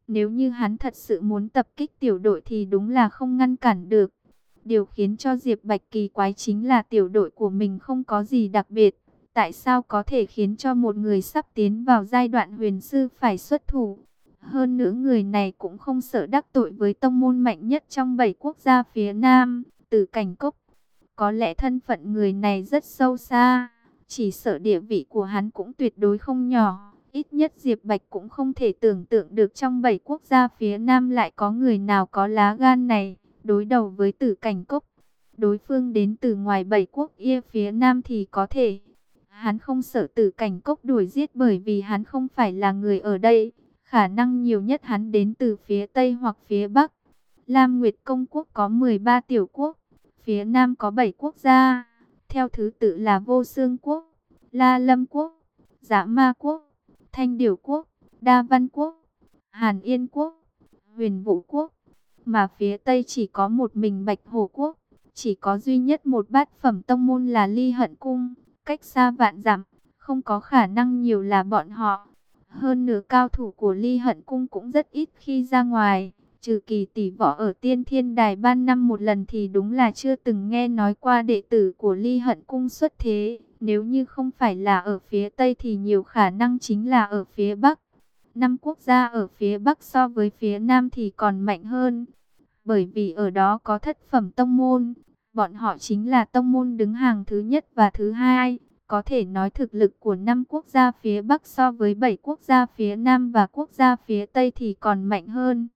Nếu như hắn thật sự muốn tập kích tiểu đội thì đúng là không ngăn cản được. Điều khiến cho Diệp Bạch kỳ quái chính là tiểu đội của mình không có gì đặc biệt. Tại sao có thể khiến cho một người sắp tiến vào giai đoạn huyền sư phải xuất thủ? Hơn nữa người này cũng không sợ đắc tội với tông môn mạnh nhất trong 7 quốc gia phía Nam, Tử Cảnh Cốc. Có lẽ thân phận người này rất sâu xa, chỉ sợ địa vị của hắn cũng tuyệt đối không nhỏ. Ít nhất Diệp Bạch cũng không thể tưởng tượng được trong 7 quốc gia phía Nam lại có người nào có lá gan này, đối đầu với Tử Cảnh Cốc. Đối phương đến từ ngoài 7 quốc ia phía Nam thì có thể. Hắn không sợ Tử Cảnh Cốc đuổi giết bởi vì hắn không phải là người ở đây. Khả năng nhiều nhất hắn đến từ phía Tây hoặc phía Bắc. Lam Nguyệt Công Quốc có 13 tiểu quốc. Phía Nam có 7 quốc gia. Theo thứ tự là Vô Xương Quốc, La Lâm Quốc, Dã Ma Quốc, Thanh Điểu Quốc, Đa Văn Quốc, Hàn Yên Quốc, Huyền Vũ Quốc. Mà phía Tây chỉ có một mình Bạch Hổ Quốc. Chỉ có duy nhất một bát phẩm tông môn là Ly Hận Cung. Cách xa vạn dặm, không có khả năng nhiều là bọn họ. Hơn nửa cao thủ của Ly Hận Cung cũng rất ít khi ra ngoài. Trừ Kỳ tỷ võ ở Tiên Thiên Đài ban năm một lần thì đúng là chưa từng nghe nói qua đệ tử của Ly Hận Cung xuất thế. Nếu như không phải là ở phía Tây thì nhiều khả năng chính là ở phía Bắc. 5 quốc gia ở phía Bắc so với phía Nam thì còn mạnh hơn. Bởi vì ở đó có thất phẩm tông môn. Bọn họ chính là tông môn đứng hàng thứ nhất và thứ hai. Có thể nói thực lực của 5 quốc gia phía Bắc so với 7 quốc gia phía Nam và quốc gia phía Tây thì còn mạnh hơn.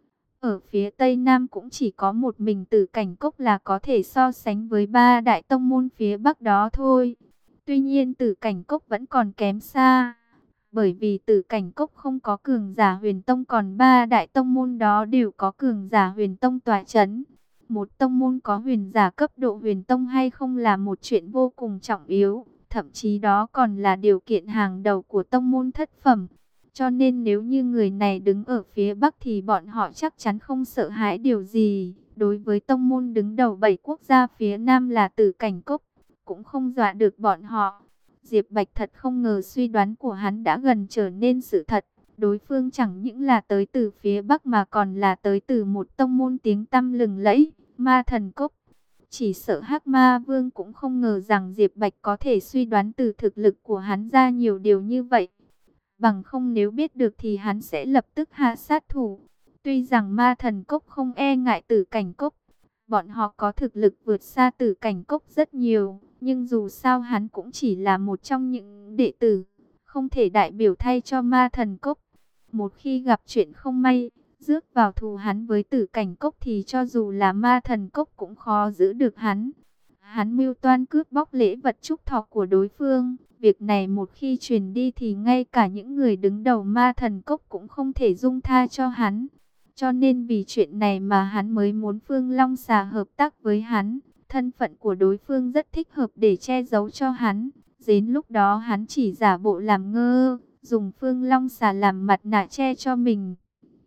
Ở phía Tây Nam cũng chỉ có một mình Tử Cảnh Cốc là có thể so sánh với 3 đại tông môn phía Bắc đó thôi. Tuy nhiên Tử Cảnh Cốc vẫn còn kém xa. Bởi vì Tử Cảnh Cốc không có cường giả huyền tông, còn 3 đại tông môn đó đều có cường giả huyền tông tọa chấn. Một tông môn có huyền giả cấp độ huyền tông hay không là một chuyện vô cùng trọng yếu. Thậm chí đó còn là điều kiện hàng đầu của tông môn thất phẩm. Cho nên nếu như người này đứng ở phía Bắc thì bọn họ chắc chắn không sợ hãi điều gì. Đối với tông môn đứng đầu 7 quốc gia phía Nam là Tử Cảnh Cốc, cũng không dọa được bọn họ. Diệp Bạch thật không ngờ suy đoán của hắn đã gần trở nên sự thật. Đối phương chẳng những là tới từ phía Bắc mà còn là tới từ một tông môn tiếng tăm lừng lẫy, Ma Thần Cốc. Chỉ sợ Hắc Ma Vương cũng không ngờ rằng Diệp Bạch có thể suy đoán từ thực lực của hắn ra nhiều điều như vậy. Bằng không nếu biết được thì hắn sẽ lập tức hạ sát thủ. Tuy rằng Ma Thần Cốc không e ngại Tử Cảnh Cốc, bọn họ có thực lực vượt xa Tử Cảnh Cốc rất nhiều, nhưng dù sao hắn cũng chỉ là một trong những đệ tử, không thể đại biểu thay cho Ma Thần Cốc. Một khi gặp chuyện không may, rước vào thù hắn với Tử Cảnh Cốc thì cho dù là Ma Thần Cốc cũng khó giữ được hắn. Hắn mưu toan cướp bóc lễ vật chúc thọ của đối phương. Việc này một khi truyền đi thì ngay cả những người đứng đầu Ma Thần Cốc cũng không thể dung tha cho hắn. Cho nên vì chuyện này mà hắn mới muốn Phương Long Xà hợp tác với hắn. Thân phận của đối phương rất thích hợp để che giấu cho hắn. Đến lúc đó hắn chỉ giả bộ làm ngơ, dùng Phương Long Xà làm mặt nạ che cho mình.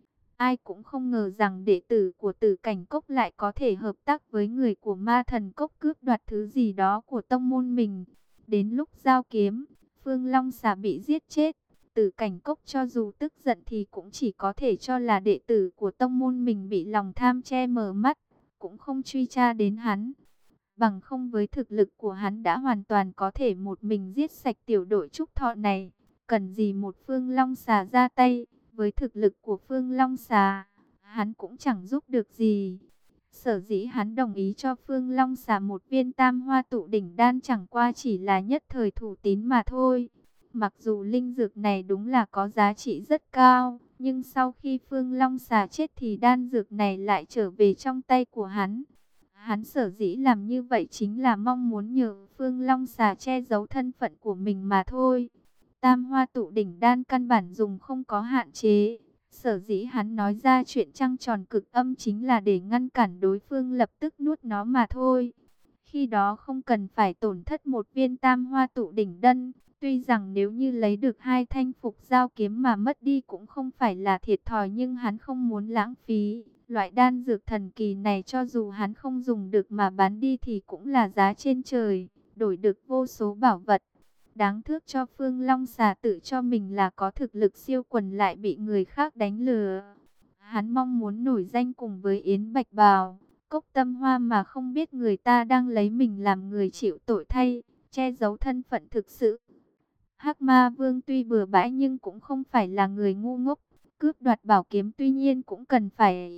Ai cũng không ngờ rằng đệ tử của Tử Cảnh Cốc lại có thể hợp tác với người của Ma Thần Cốc cướp đoạt thứ gì đó của tông môn mình. Đến lúc giao kiếm, Phương Long Xà bị giết chết. Tử Cảnh Cốc cho dù tức giận thì cũng chỉ có thể cho là đệ tử của tông môn mình bị lòng tham che mờ mắt, cũng không truy tra đến hắn. Bằng không với thực lực của hắn đã hoàn toàn có thể một mình giết sạch tiểu đội trúc thọ này. Cần gì một Phương Long Xà ra tay, với thực lực của Phương Long Xà, hắn cũng chẳng giúp được gì. Sở dĩ hắn đồng ý cho Phương Long Xà một viên tam hoa tụ đỉnh đan chẳng qua chỉ là nhất thời thủ tín mà thôi. Mặc dù linh dược này đúng là có giá trị rất cao, nhưng sau khi Phương Long Xà chết thì đan dược này lại trở về trong tay của hắn. Hắn sở dĩ làm như vậy chính là mong muốn nhờ Phương Long Xà che giấu thân phận của mình mà thôi. Tam hoa tụ đỉnh đan căn bản dùng không có hạn chế. Sở dĩ hắn nói ra chuyện trăng tròn cực âm chính là để ngăn cản đối phương lập tức nuốt nó mà thôi. Khi đó không cần phải tổn thất một viên tam hoa tụ đỉnh đan. Tuy rằng nếu như lấy được 2 thanh phục giao kiếm mà mất đi cũng không phải là thiệt thòi, nhưng hắn không muốn lãng phí. Loại đan dược thần kỳ này cho dù hắn không dùng được mà bán đi thì cũng là giá trên trời, đổi được vô số bảo vật. Đáng tiếc cho Phương Long Xà tự cho mình là có thực lực siêu quần lại bị người khác đánh lừa. Hắn mong muốn nổi danh cùng với Yến Bạch Bào, Cốc Tâm Hoa, mà không biết người ta đang lấy mình làm người chịu tội thay, che giấu thân phận thực sự. Hắc Ma Vương tuy bừa bãi nhưng cũng không phải là người ngu ngốc, cướp đoạt bảo kiếm tuy nhiên cũng cần phải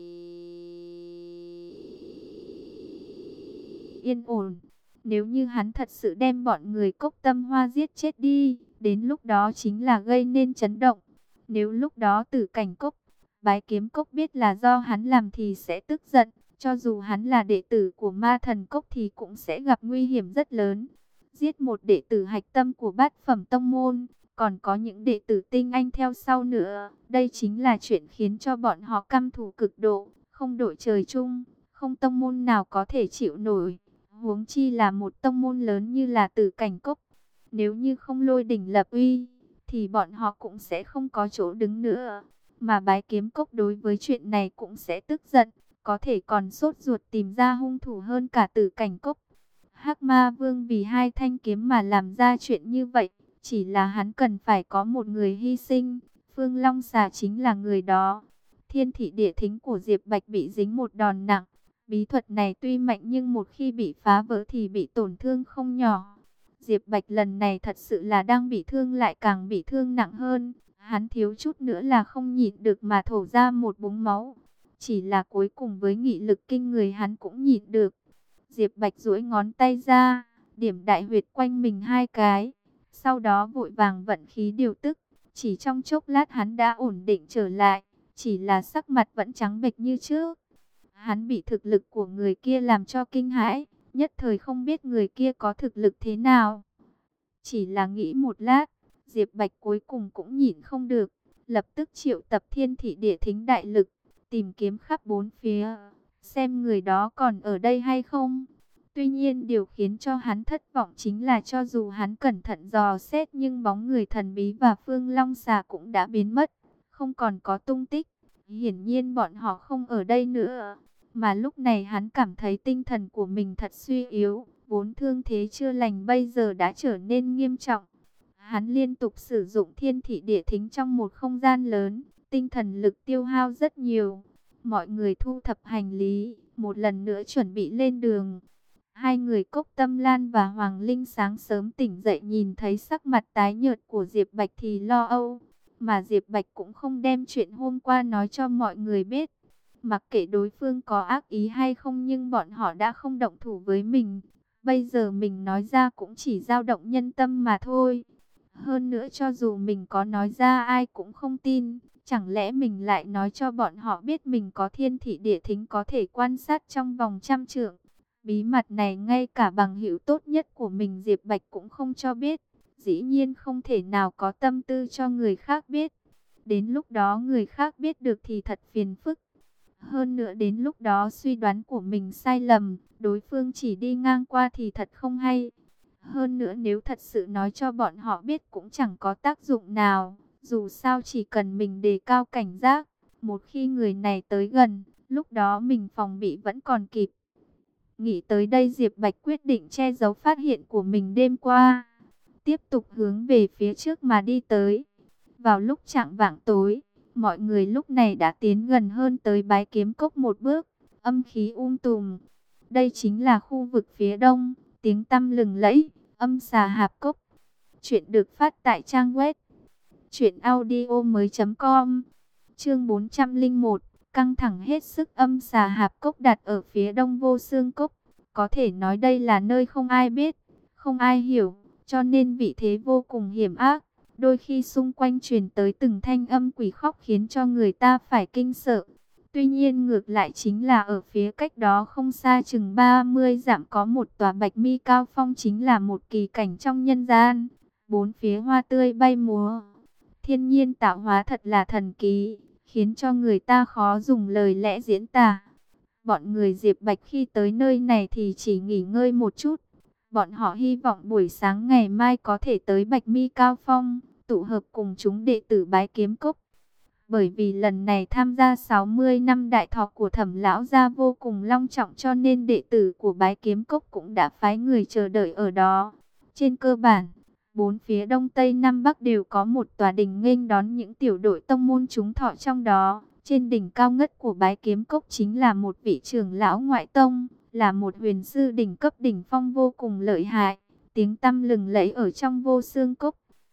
yên ổn. Nếu như hắn thật sự đem bọn người Cốc Tâm Hoa giết chết đi, đến lúc đó chính là gây nên chấn động. Nếu lúc đó Tử Cảnh Cốc, Bái Kiếm Cốc biết là do hắn làm thì sẽ tức giận. Cho dù hắn là đệ tử của Ma Thần Cốc thì cũng sẽ gặp nguy hiểm rất lớn. Giết một đệ tử hạch tâm của bát phẩm tông môn, còn có những đệ tử tinh anh theo sau nữa. Đây chính là chuyện khiến cho bọn họ căm thù cực độ, không đội trời chung, không tông môn nào có thể chịu nổi. Huống chi là một tông môn lớn như là Tử Cảnh Cốc. Nếu như không lôi đỉnh lập uy, thì bọn họ cũng sẽ không có chỗ đứng nữa. Mà Bái Kiếm Cốc đối với chuyện này cũng sẽ tức giận, có thể còn sốt ruột tìm ra hung thủ hơn cả Tử Cảnh Cốc. Hắc Ma Vương vì hai thanh kiếm mà làm ra chuyện như vậy, chỉ là hắn cần phải có một người hy sinh, Phương Long Xà chính là người đó. Thiên thị địa thính của Diệp Bạch bị dính một đòn nặng, bí thuật này tuy mạnh nhưng một khi bị phá vỡ thì bị tổn thương không nhỏ. Diệp Bạch lần này thật sự là đang bị thương lại càng bị thương nặng hơn, hắn thiếu chút nữa là không nhịn được mà thổ ra một búng máu. Chỉ là cuối cùng với nghị lực kinh người hắn cũng nhịn được. Diệp Bạch duỗi ngón tay ra, điểm đại huyệt quanh mình hai cái, sau đó vội vàng vận khí điều tức. Chỉ trong chốc lát hắn đã ổn định trở lại, chỉ là sắc mặt vẫn trắng bệch như trước. Hắn bị thực lực của người kia làm cho kinh hãi, nhất thời không biết người kia có thực lực thế nào. Chỉ là nghĩ một lát, Diệp Bạch cuối cùng cũng nhịn không được, lập tức triệu tập thiên thị địa thính đại lực, tìm kiếm khắp bốn phía, xem người đó còn ở đây hay không. Tuy nhiên điều khiến cho hắn thất vọng chính là cho dù hắn cẩn thận dò xét nhưng bóng người thần bí và Phương Long Xà cũng đã biến mất, không còn có tung tích. Hiển nhiên bọn họ không ở đây nữa. Mà lúc này hắn cảm thấy tinh thần của mình thật suy yếu, vốn thương thế chưa lành bây giờ đã trở nên nghiêm trọng. Hắn liên tục sử dụng thiên thị địa thính trong một không gian lớn, tinh thần lực tiêu hao rất nhiều. Mọi người thu thập hành lý, một lần nữa chuẩn bị lên đường. Hai người Cốc Tâm Lan và Hoàng Linh sáng sớm tỉnh dậy nhìn thấy sắc mặt tái nhợt của Diệp Bạch thì lo âu. Mà Diệp Bạch cũng không đem chuyện hôm qua nói cho mọi người biết. Mặc kệ đối phương có ác ý hay không nhưng bọn họ đã không động thủ với mình. Bây giờ mình nói ra cũng chỉ dao động nhân tâm mà thôi. Hơn nữa cho dù mình có nói ra ai cũng không tin. Chẳng lẽ mình lại nói cho bọn họ biết mình có thiên thị địa thính có thể quan sát trong vòng 100 trượng. Bí mật này ngay cả bằng hữu tốt nhất của mình Diệp Bạch cũng không cho biết. Dĩ nhiên không thể nào có tâm tư cho người khác biết. Đến lúc đó người khác biết được thì thật phiền phức. Hơn nữa đến lúc đó suy đoán của mình sai lầm, đối phương chỉ đi ngang qua thì thật không hay. Hơn nữa nếu thật sự nói cho bọn họ biết cũng chẳng có tác dụng nào. Dù sao chỉ cần mình đề cao cảnh giác, một khi người này tới gần, lúc đó mình phòng bị vẫn còn kịp. Nghĩ tới đây Diệp Bạch quyết định che giấu phát hiện của mình đêm qua. Tiếp tục hướng về phía trước mà đi tới. Vào lúc chạng vạng tối, mọi người lúc này đã tiến gần hơn tới Bái Kiếm Cốc một bước, âm khí tùm. Đây chính là khu vực phía đông, tiếng tăm lừng lẫy, Âm Xà Hạp Cốc. Chuyện được phát tại trang web truyệnaudiomoi.com. Chương 401, căng thẳng hết sức. Âm Xà Hạp Cốc đặt ở phía đông Vô Xương Cốc, có thể nói đây là nơi không ai biết, không ai hiểu, cho nên vị thế vô cùng hiểm ác. Đôi khi xung quanh truyền tới từng thanh âm quỷ khóc khiến cho người ta phải kinh sợ. Tuy nhiên ngược lại chính là ở phía cách đó không xa chừng 30 dặm có một tòa Bạch Mi cao phong, chính là một kỳ cảnh trong nhân gian. Bốn phía hoa tươi bay múa, thiên nhiên tạo hóa thật là thần kỳ, khiến cho người ta khó dùng lời lẽ diễn tả. Bọn người Diệp Bạch khi tới nơi này thì chỉ nghỉ ngơi một chút. Bọn họ hy vọng buổi sáng ngày mai có thể tới Bạch Mi cao phong, tụ hợp cùng chúng đệ tử Bái Kiếm Cốc. Bởi vì lần này tham gia 60 năm đại thọ của Thẩm lão gia vô cùng long trọng cho nên đệ tử của Bái Kiếm Cốc cũng đã phái người chờ đợi ở đó. Trên cơ bản, bốn phía đông tây nam bắc đều có một tòa đình nghênh đón những tiểu đội tông môn chúng thọ trong đó. Trên đỉnh cao ngất của Bái Kiếm Cốc chính là một vị trưởng lão ngoại tông, là một huyền sư đỉnh cấp đỉnh phong vô cùng lợi hại, tiếng tăm lừng lẫy ở trong Vô Xương Cốc.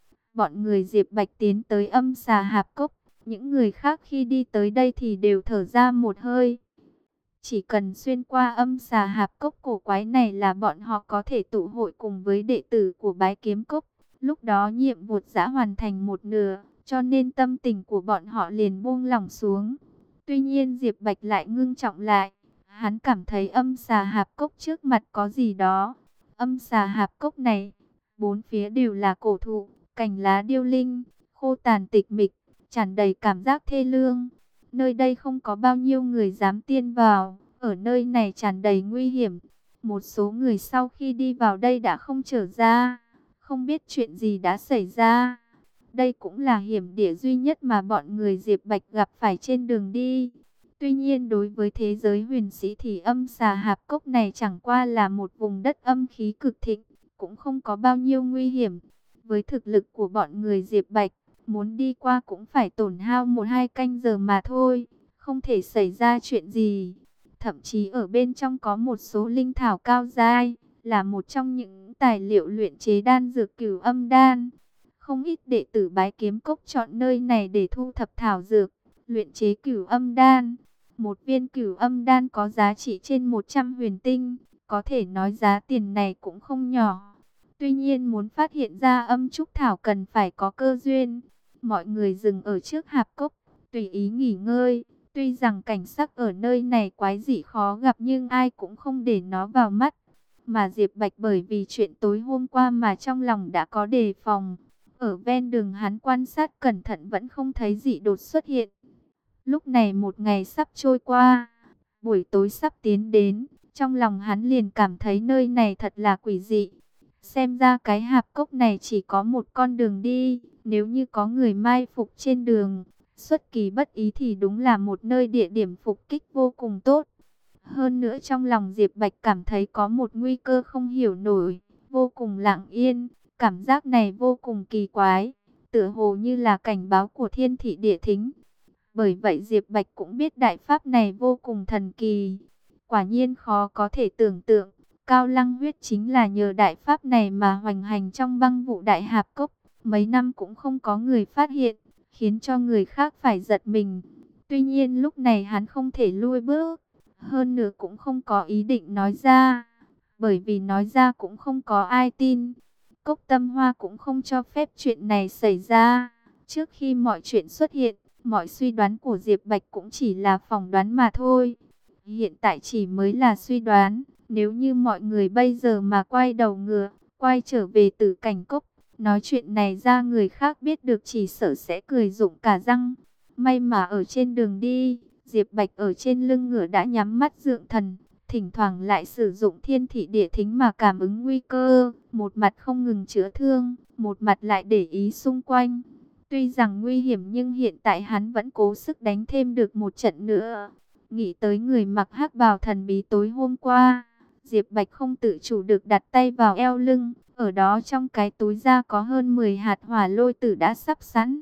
Bọn người Diệp Bạch tiến tới Âm Xà Hạp Cốc, những người khác khi đi tới đây thì đều thở ra một hơi. Chỉ cần xuyên qua Âm Xà Hạp Cốc cổ quái này là bọn họ có thể tụ hội cùng với đệ tử của Bái Kiếm Cốc. Lúc đó nhiệm vụ đã hoàn thành một nửa, cho nên tâm tình của bọn họ liền buông lỏng xuống. Tuy nhiên Diệp Bạch lại ngưng trọng lại. Hắn cảm thấy Âm Xà Hạp Cốc trước mặt có gì đó. Âm Xà Hạp Cốc này, bốn phía đều là cổ thụ, cành lá điêu linh, khô tàn tịch mịch, tràn đầy cảm giác thê lương. Nơi đây không có bao nhiêu người dám tiên vào, ở nơi này tràn đầy nguy hiểm. Một số người sau khi đi vào đây đã không trở ra, không biết chuyện gì đã xảy ra. Đây cũng là hiểm địa duy nhất mà bọn người Diệp Bạch gặp phải trên đường đi. Tuy nhiên đối với thế giới huyền sĩ thì Âm Xà Hạp Cốc này chẳng qua là một vùng đất âm khí cực thịnh, cũng không có bao nhiêu nguy hiểm. Với thực lực của bọn người Diệp Bạch, muốn đi qua cũng phải tổn hao 1-2 canh giờ mà thôi, không thể xảy ra chuyện gì. Thậm chí ở bên trong có một số linh thảo cao giai, là một trong những tài liệu luyện chế đan dược Cửu Âm đan. Không ít đệ tử Bái Kiếm Cốc chọn nơi này để thu thập thảo dược, luyện chế Cửu Âm đan. Một viên Cửu Âm đan có giá trị trên 100 huyền tinh, có thể nói giá tiền này cũng không nhỏ. Tuy nhiên muốn phát hiện ra âm trúc thảo cần phải có cơ duyên. Mọi người dừng ở trước hạp cốc, tùy ý nghỉ ngơi. Tuy rằng cảnh sắc ở nơi này quái dị khó gặp nhưng ai cũng không để nó vào mắt. Mà Diệp Bạch bởi vì chuyện tối hôm qua mà trong lòng đã có đề phòng. Ở ven đường hắn quan sát cẩn thận vẫn không thấy dị đột xuất hiện. Lúc này một ngày sắp trôi qua, buổi tối sắp tiến đến, trong lòng hắn liền cảm thấy nơi này thật là quỷ dị. Xem ra cái hạp cốc này chỉ có một con đường đi, nếu như có người mai phục trên đường, xuất kỳ bất ý thì đúng là một nơi địa điểm phục kích vô cùng tốt. Hơn nữa trong lòng Diệp Bạch cảm thấy có một nguy cơ không hiểu nổi, vô cùng lặng yên, cảm giác này vô cùng kỳ quái, tựa hồ như là cảnh báo của thiên thị địa thính. Bởi vậy Diệp Bạch cũng biết đại pháp này vô cùng thần kỳ, quả nhiên khó có thể tưởng tượng. Cao Lăng Huyết chính là nhờ đại pháp này mà hoành hành trong băng vụ đại hạp cốc, mấy năm cũng không có người phát hiện, khiến cho người khác phải giật mình. Tuy nhiên lúc này hắn không thể lui bước, hơn nữa cũng không có ý định nói ra, bởi vì nói ra cũng không có ai tin. Cốc Tâm Hoa cũng không cho phép chuyện này xảy ra. Trước khi mọi chuyện xuất hiện, mọi suy đoán của Diệp Bạch cũng chỉ là phỏng đoán mà thôi. Hiện tại chỉ mới là suy đoán. Nếu như mọi người bây giờ mà quay đầu ngựa, quay trở về Tử Cảnh Cốc, nói chuyện này ra người khác biết được chỉ sợ sẽ cười rụng cả răng. May mà ở trên đường đi, Diệp Bạch ở trên lưng ngựa đã nhắm mắt dưỡng thần, thỉnh thoảng lại sử dụng thiên thị địa thính mà cảm ứng nguy cơ, một mặt không ngừng chữa thương, một mặt lại để ý xung quanh. Tuy rằng nguy hiểm nhưng hiện tại hắn vẫn cố sức đánh thêm được một trận nữa. Nghĩ tới người mặc hắc bào thần bí tối hôm qua, Diệp Bạch không tự chủ được đặt tay vào eo lưng, ở đó trong cái túi da có hơn 10 hạt hỏa lôi tử đã sắp sẵn.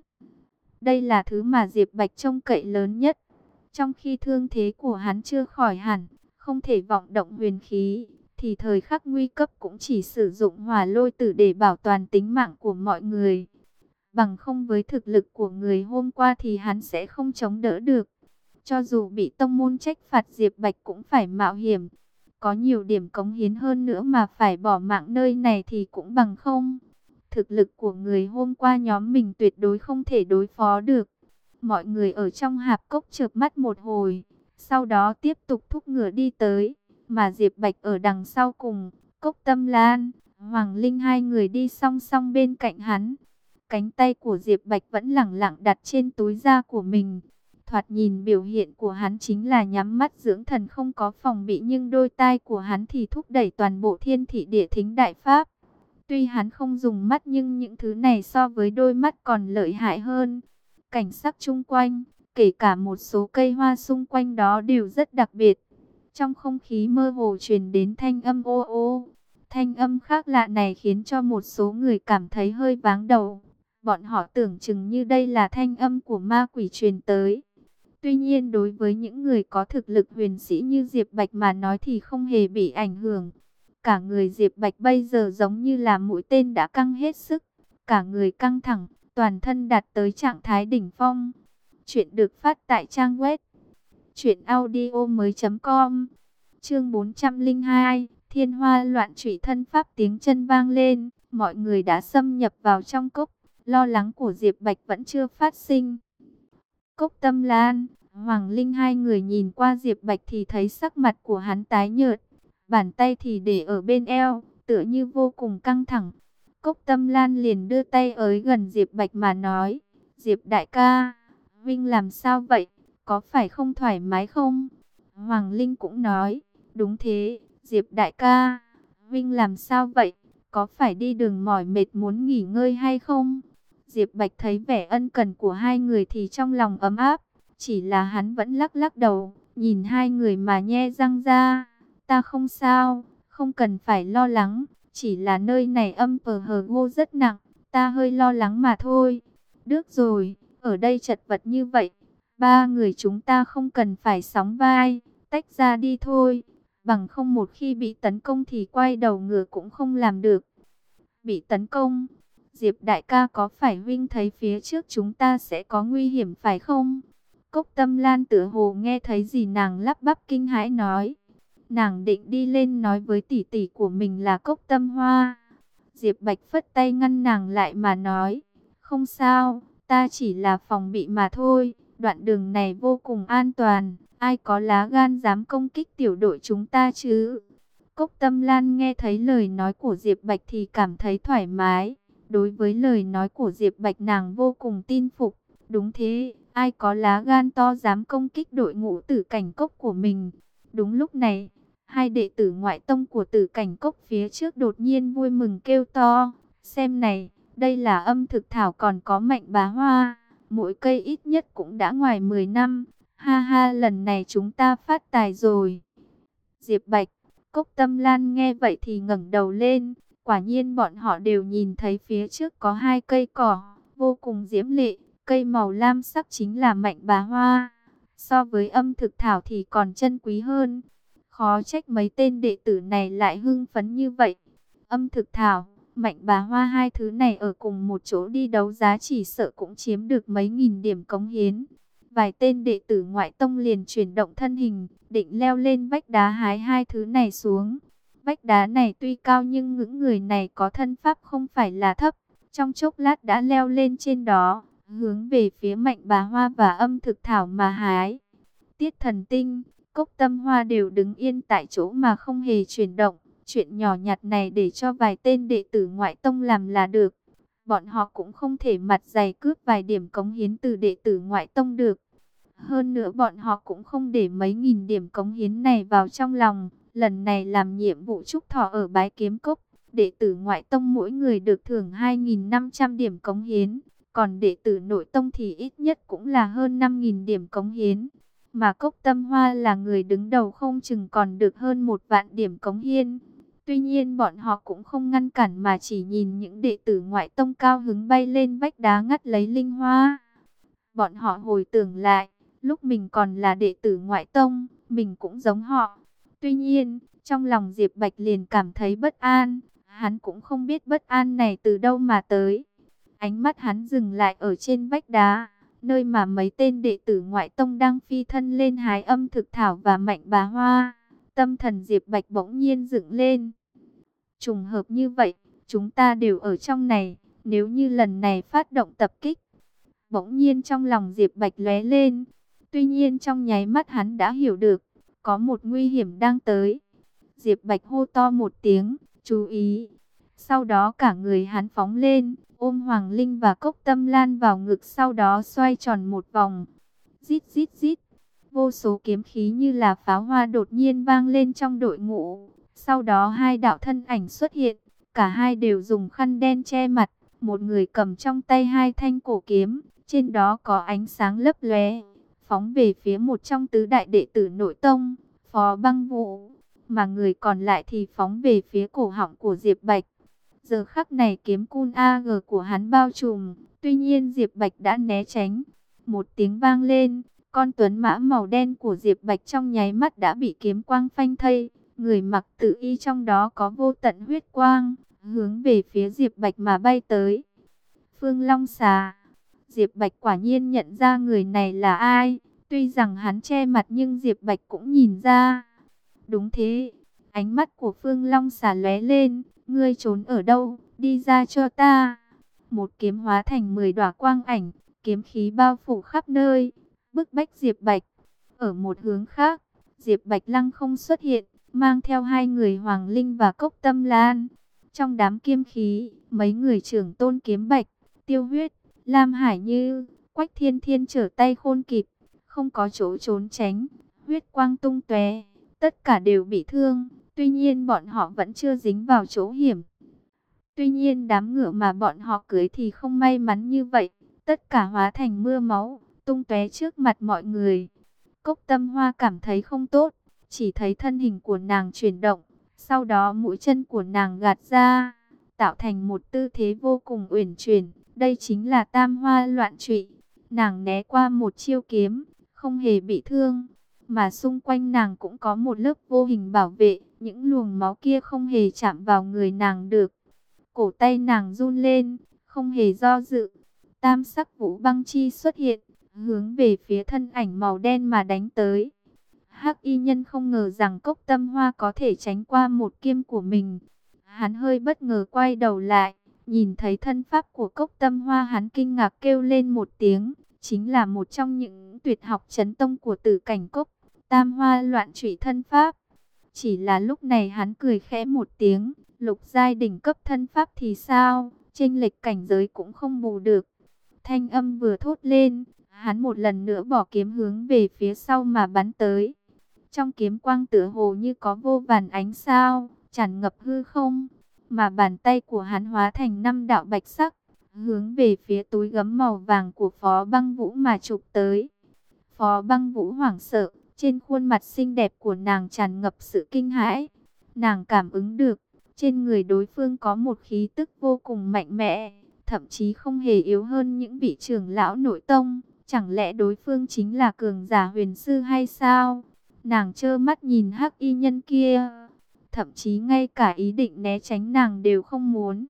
Đây là thứ mà Diệp Bạch trông cậy lớn nhất. Trong khi thương thế của hắn chưa khỏi hẳn, không thể vọng động huyền khí, thì thời khắc nguy cấp cũng chỉ sử dụng hỏa lôi tử để bảo toàn tính mạng của mọi người. Bằng không với thực lực của người hôm qua thì hắn sẽ không chống đỡ được. Cho dù bị tông môn trách phạt Diệp Bạch cũng phải mạo hiểm. Có nhiều điểm cống hiến hơn nữa mà phải bỏ mạng nơi này thì cũng bằng không. Thực lực của người hôm qua nhóm mình tuyệt đối không thể đối phó được. Mọi người ở trong hạp cốc chợp mắt một hồi, sau đó tiếp tục thúc ngựa đi tới, mà Diệp Bạch ở đằng sau cùng. Cốc Tâm Lan, Hoàng Linh hai người đi song song bên cạnh hắn. Cánh tay của Diệp Bạch vẫn lẳng lặng đặt trên túi da của mình. Thoạt nhìn biểu hiện của hắn chính là nhắm mắt dưỡng thần không có phòng bị, nhưng đôi tai của hắn thì thúc đẩy toàn bộ thiên thị địa thính đại pháp. Tuy hắn không dùng mắt nhưng những thứ này so với đôi mắt còn lợi hại hơn. Cảnh sắc chung quanh, kể cả một số cây hoa xung quanh đó đều rất đặc biệt. Trong không khí mơ hồ truyền đến thanh âm ô ô. Thanh âm khác lạ này khiến cho một số người cảm thấy hơi váng đầu. Bọn họ tưởng chừng như đây là thanh âm của ma quỷ truyền tới. Tuy nhiên đối với những người có thực lực huyền sĩ như Diệp Bạch mà nói thì không hề bị ảnh hưởng. Cả người Diệp Bạch bây giờ giống như là mũi tên đã căng hết sức. Cả người căng thẳng, toàn thân đạt tới trạng thái đỉnh phong. Chuyện được phát tại trang web truyệnaudiomoi.com. Chương 402, Thiên Hoa Loạn Chủy thân pháp tiếng chân vang lên, mọi người đã xâm nhập vào trong cốc, lo lắng của Diệp Bạch vẫn chưa phát sinh. Cốc Tâm Lan, Hoàng Linh hai người nhìn qua Diệp Bạch thì thấy sắc mặt của hắn tái nhợt, bàn tay thì để ở bên eo, tựa như vô cùng căng thẳng. Cốc Tâm Lan liền đưa tay ới gần Diệp Bạch mà nói, Diệp đại ca, Vinh làm sao vậy, có phải không thoải mái không? Hoàng Linh cũng nói, đúng thế, Diệp đại ca, Vinh làm sao vậy, có phải đi đường mỏi mệt muốn nghỉ ngơi hay không? Diệp Bạch thấy vẻ ân cần của hai người thì trong lòng ấm áp, chỉ là hắn vẫn lắc lắc đầu, nhìn hai người mà nhe răng ra, ta không sao, không cần phải lo lắng, chỉ là nơi này âm PHGO rất nặng, ta hơi lo lắng mà thôi. Được rồi, ở đây chật vật như vậy, ba người chúng ta không cần phải sóng vai, tách ra đi thôi, bằng không một khi bị tấn công thì quay đầu ngựa cũng không làm được. Bị tấn công? Diệp đại ca có phải Vinh thấy phía trước chúng ta sẽ có nguy hiểm phải không? Cốc Tâm Lan tựa hồ nghe thấy gì nàng lắp bắp kinh hãi nói. Nàng định đi lên nói với tỷ tỷ của mình là Cốc Tâm Hoa. Diệp Bạch phất tay ngăn nàng lại mà nói. Không sao, ta chỉ là phòng bị mà thôi. Đoạn đường này vô cùng an toàn. Ai có lá gan dám công kích tiểu đội chúng ta chứ? Cốc Tâm Lan nghe thấy lời nói của Diệp Bạch thì cảm thấy thoải mái. Đối với lời nói của Diệp Bạch nàng vô cùng tin phục. Đúng thế, ai có lá gan to dám công kích đội ngũ Tử Cảnh Cốc của mình. Đúng lúc này, hai đệ tử ngoại tông của Tử Cảnh Cốc phía trước đột nhiên vui mừng kêu to. Xem này, đây là âm thực thảo còn có Mạnh Bá Hoa. Mỗi cây ít nhất cũng đã ngoài 10 năm. Ha ha, lần này chúng ta phát tài rồi. Diệp Bạch, Cốc Tâm Lan nghe vậy thì ngẩng đầu lên. Quả nhiên bọn họ đều nhìn thấy phía trước có hai cây cỏ, vô cùng diễm lệ. Cây màu lam sắc chính là Mạnh Bá Hoa. So với âm thực thảo thì còn chân quý hơn. Khó trách mấy tên đệ tử này lại hưng phấn như vậy. Âm thực thảo, Mạnh Bá Hoa hai thứ này ở cùng một chỗ đi đấu giá chỉ sợ cũng chiếm được mấy nghìn điểm cống hiến. Vài tên đệ tử ngoại tông liền chuyển động thân hình, định leo lên vách đá hái hai thứ này xuống. Vách đá này tuy cao nhưng những người này có thân pháp không phải là thấp. Trong chốc lát đã leo lên trên đó, hướng về phía Mạnh Bá Hoa và âm thực thảo mà hái. Tiết Thần Tinh, Cốc Tâm Hoa đều đứng yên tại chỗ mà không hề chuyển động. Chuyện nhỏ nhặt này để cho vài tên đệ tử ngoại tông làm là được. Bọn họ cũng không thể mặt dày cướp vài điểm cống hiến từ đệ tử ngoại tông được. Hơn nữa bọn họ cũng không để mấy nghìn điểm cống hiến này vào trong lòng. Lần này làm nhiệm vụ trúc thọ ở Bái Kiếm Cốc, đệ tử ngoại tông mỗi người được thưởng 2.500 điểm cống hiến. Còn đệ tử nội tông thì ít nhất cũng là hơn 5.000 điểm cống hiến. Mà Cốc Tâm Hoa là người đứng đầu không chừng còn được hơn 1 vạn điểm cống hiến. Tuy nhiên bọn họ cũng không ngăn cản mà chỉ nhìn những đệ tử ngoại tông cao hứng bay lên vách đá ngắt lấy linh hoa. Bọn họ hồi tưởng lại, lúc mình còn là đệ tử ngoại tông, mình cũng giống họ. Tuy nhiên, trong lòng Diệp Bạch liền cảm thấy bất an, hắn cũng không biết bất an này từ đâu mà tới. Ánh mắt hắn dừng lại ở trên vách đá, nơi mà mấy tên đệ tử ngoại tông đang phi thân lên hái âm thực thảo và Mạnh Bá Hoa. Tâm thần Diệp Bạch bỗng nhiên dựng lên. Trùng hợp như vậy, chúng ta đều ở trong này, nếu như lần này phát động tập kích. Bỗng nhiên trong lòng Diệp Bạch lóe lên, tuy nhiên trong nháy mắt hắn đã hiểu được, có một nguy hiểm đang tới. Diệp Bạch hô to một tiếng, chú ý. Sau đó cả người hắn phóng lên, ôm Hoàng Linh và Cốc Tâm Lan vào ngực, sau đó xoay tròn một vòng. Rít rít rít, vô số kiếm khí như là pháo hoa đột nhiên vang lên trong đội ngũ. Sau đó hai đạo thân ảnh xuất hiện, cả hai đều dùng khăn đen che mặt, một người cầm trong tay hai thanh cổ kiếm, trên đó có ánh sáng lấp lóe, phóng về phía một trong tứ đại đệ tử nội tông, Phó Băng Vũ, mà người còn lại thì phóng về phía cổ họng của Diệp Bạch. Giờ khắc này kiếm cun AG của hắn bao trùm, tuy nhiên Diệp Bạch đã né tránh. Một tiếng vang lên, Con tuấn mã màu đen của Diệp Bạch trong nháy mắt đã bị kiếm quang phanh thây. Người mặc tự y trong đó có vô tận huyết quang, hướng về phía Diệp Bạch mà bay tới. Phương Long Xà. Diệp Bạch quả nhiên nhận ra người này là ai. Tuy rằng hắn che mặt nhưng Diệp Bạch cũng nhìn ra. Đúng thế. Ánh mắt của Phương Long Xà lóe lên. Ngươi trốn ở đâu? Đi ra cho ta. Một kiếm hóa thành 10 đóa quang ảnh. Kiếm khí bao phủ khắp nơi, bức bách Diệp Bạch. Ở một hướng khác, Diệp Bạch lăng không xuất hiện, mang theo hai người Hoàng Linh và Cốc Tâm Lan. Trong đám kiếm khí, mấy người trưởng tôn kiếm Bạch, Tiêu Huyết, Lam Hải Như, Quách Thiên Thiên trở tay khôn kịp, không có chỗ trốn tránh, huyết quang tung tóe, tất cả đều bị thương. Tuy nhiên bọn họ vẫn chưa dính vào chỗ hiểm. Tuy nhiên đám ngựa mà bọn họ cưỡi thì không may mắn như vậy, tất cả hóa thành mưa máu, tung tóe trước mặt mọi người. Cốc Tâm Hoa cảm thấy không tốt, chỉ thấy thân hình của nàng chuyển động, sau đó mũi chân của nàng gạt ra, tạo thành một tư thế vô cùng uyển chuyển. Đây chính là Tam Hoa Loạn Trụy. Nàng né qua một chiêu kiếm, không hề bị thương, mà xung quanh nàng cũng có một lớp vô hình bảo vệ, những luồng máu kia không hề chạm vào người nàng được. Cổ tay nàng run lên, không hề do dự. Tam sắc vũ băng chi xuất hiện, hướng về phía thân ảnh màu đen mà đánh tới. Hắc y nhân không ngờ rằng Cốc Tâm Hoa có thể tránh qua một kiếm của mình. Hắn hơi bất ngờ quay đầu lại, nhìn thấy thân pháp của Cốc Tâm Hoa, hắn kinh ngạc kêu lên một tiếng. Chính là một trong những tuyệt học chấn tông của Tử Cảnh Cốc, Tam Hoa Loạn Trụy thân pháp. Chỉ là lúc này hắn cười khẽ một tiếng, lục giai đỉnh cấp thân pháp thì sao, chênh lệch cảnh giới cũng không bù được. Thanh âm vừa thốt lên, hắn một lần nữa bỏ kiếm hướng về phía sau mà bắn tới. Trong kiếm quang tựa hồ như có vô vàn ánh sao, tràn ngập hư không, mà bàn tay của hắn hóa thành 5 đạo bạch sắc, hướng về phía túi gấm màu vàng của Phó Băng Vũ mà chụp tới. Phó Băng Vũ hoảng sợ, trên khuôn mặt xinh đẹp của nàng tràn ngập sự kinh hãi. Nàng cảm ứng được, trên người đối phương có một khí tức vô cùng mạnh mẽ, thậm chí không hề yếu hơn những vị trưởng lão nội tông. Chẳng lẽ đối phương chính là cường giả huyền sư hay sao? Nàng trơ mắt nhìn hắc y nhân kia, thậm chí ngay cả ý định né tránh nàng đều không muốn.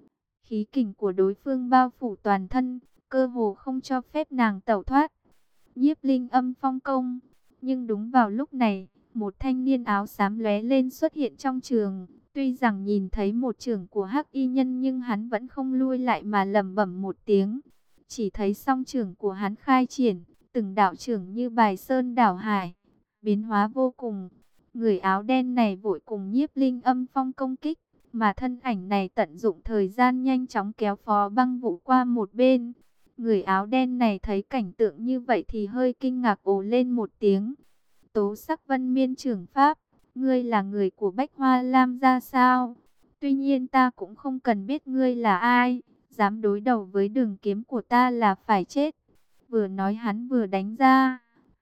Khí kình của đối phương bao phủ toàn thân, cơ hồ không cho phép nàng tẩu thoát. Nhiếp Linh Âm Phong công. Nhưng đúng vào lúc này, một thanh niên áo xám lóe lên xuất hiện trong trường. Tuy rằng nhìn thấy một trường của hắc y nhân nhưng hắn vẫn không lui lại mà lẩm bẩm một tiếng. Chỉ thấy song trường của hắn khai triển, từng đạo trường như bài sơn đảo hải, biến hóa vô cùng. Người áo đen này vội cùng Nhiếp Linh Âm Phong công kích, mà thân ảnh này tận dụng thời gian nhanh chóng kéo Phó Băng Vũ qua một bên. Người áo đen này thấy cảnh tượng như vậy thì hơi kinh ngạc ồ lên một tiếng. Tố Sắc Vân Miên trưởng pháp, ngươi là người của Bách Hoa Lam gia sao? Tuy nhiên ta cũng không cần biết ngươi là ai, dám đối đầu với đường kiếm của ta là phải chết. Vừa nói hắn vừa đánh ra,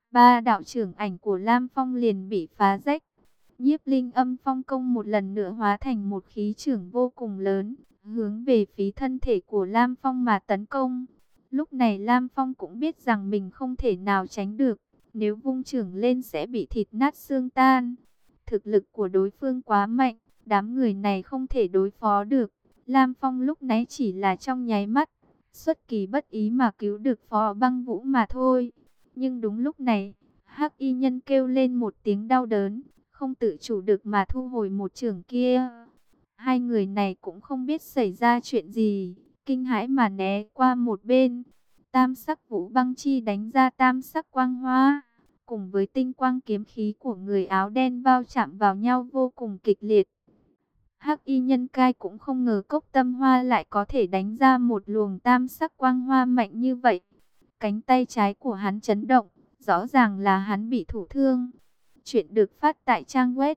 3 đạo trưởng ảnh của Lam Phong liền bị phá rách. Nhiếp Linh Âm Phong công một lần nữa hóa thành một khí trưởng vô cùng lớn, hướng về phía thân thể của Lam Phong mà tấn công. Lúc này Lam Phong cũng biết rằng mình không thể nào tránh được, nếu vung trưởng lên sẽ bị thịt nát xương tan. Thực lực của đối phương quá mạnh, đám người này không thể đối phó được. Lam Phong lúc nãy chỉ là trong nháy mắt, xuất kỳ bất ý mà cứu được Phó Băng Vũ mà thôi. Nhưng đúng lúc này, hắc y nhân kêu lên một tiếng đau đớn, không tự chủ được mà thu hồi một chưởng kia. Hai người này cũng không biết xảy ra chuyện gì, kinh hãi mà né qua một bên. Tam sắc vũ băng chi đánh ra tam sắc quang hoa, cùng với tinh quang kiếm khí của người áo đen va chạm vào nhau vô cùng kịch liệt. Hắc y nhân cai cũng không ngờ Cốc Tâm Hoa lại có thể đánh ra một luồng tam sắc quang hoa mạnh như vậy. Cánh tay trái của hắn chấn động, rõ ràng là hắn bị thụ thương. Chuyện được phát tại trang web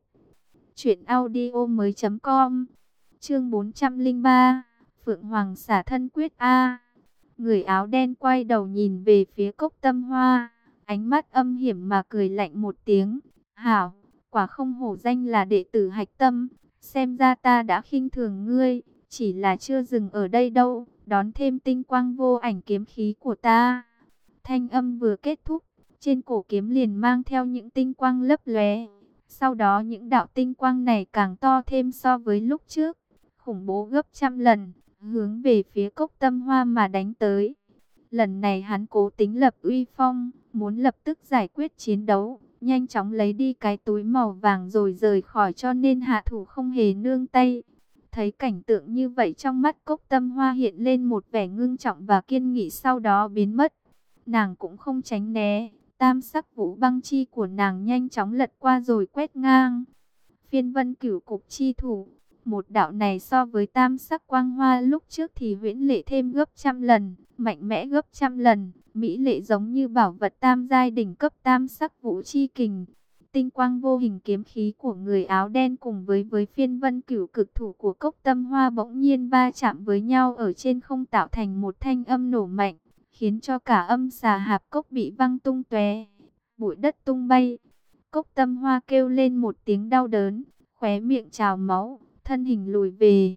truyệnaudiomoi.com. Chương 403, Phượng Hoàng xả thân quyết a. Người áo đen quay đầu nhìn về phía Cốc Tâm Hoa, ánh mắt âm hiểm mà cười lạnh một tiếng. Hảo, quả không hổ danh là đệ tử hạch tâm, xem ra ta đã khinh thường ngươi, chỉ là chưa dừng ở đây đâu, đón thêm tinh quang vô ảnh kiếm khí của ta. Thanh âm vừa kết thúc, trên cổ kiếm liền mang theo những tinh quang lấp lóe. Sau đó những đạo tinh quang này càng to thêm so với lúc trước, khủng bố gấp trăm lần, hướng về phía Cốc Tâm Hoa mà đánh tới. Lần này hắn cố tính lập uy phong, muốn lập tức giải quyết chiến đấu, nhanh chóng lấy đi cái túi màu vàng rồi rời khỏi, cho nên hạ thủ không hề nương tay. Thấy cảnh tượng như vậy, trong mắt Cốc Tâm Hoa hiện lên một vẻ ngưng trọng và kiên nghị, sau đó biến mất. Nàng cũng không tránh né, tam sắc vũ băng chi của nàng nhanh chóng lật qua rồi quét ngang. Phiên vân cửu cục chi thủ, một đạo này so với tam sắc quang hoa lúc trước thì huyễn lệ thêm gấp trăm lần, mạnh mẽ gấp trăm lần, mỹ lệ giống như bảo vật tam giai đỉnh cấp tam sắc vũ chi kình. Tinh quang vô hình kiếm khí của người áo đen cùng với phiên vân cửu cực thủ của Cốc Tâm Hoa bỗng nhiên va chạm với nhau ở trên không, tạo thành một thanh âm nổ mạnh, khiến cho cả âm xà hạp cốc bị văng tung tóe, bụi đất tung bay. Cốc Tâm Hoa kêu lên một tiếng đau đớn, khóe miệng trào máu, thân hình lùi về.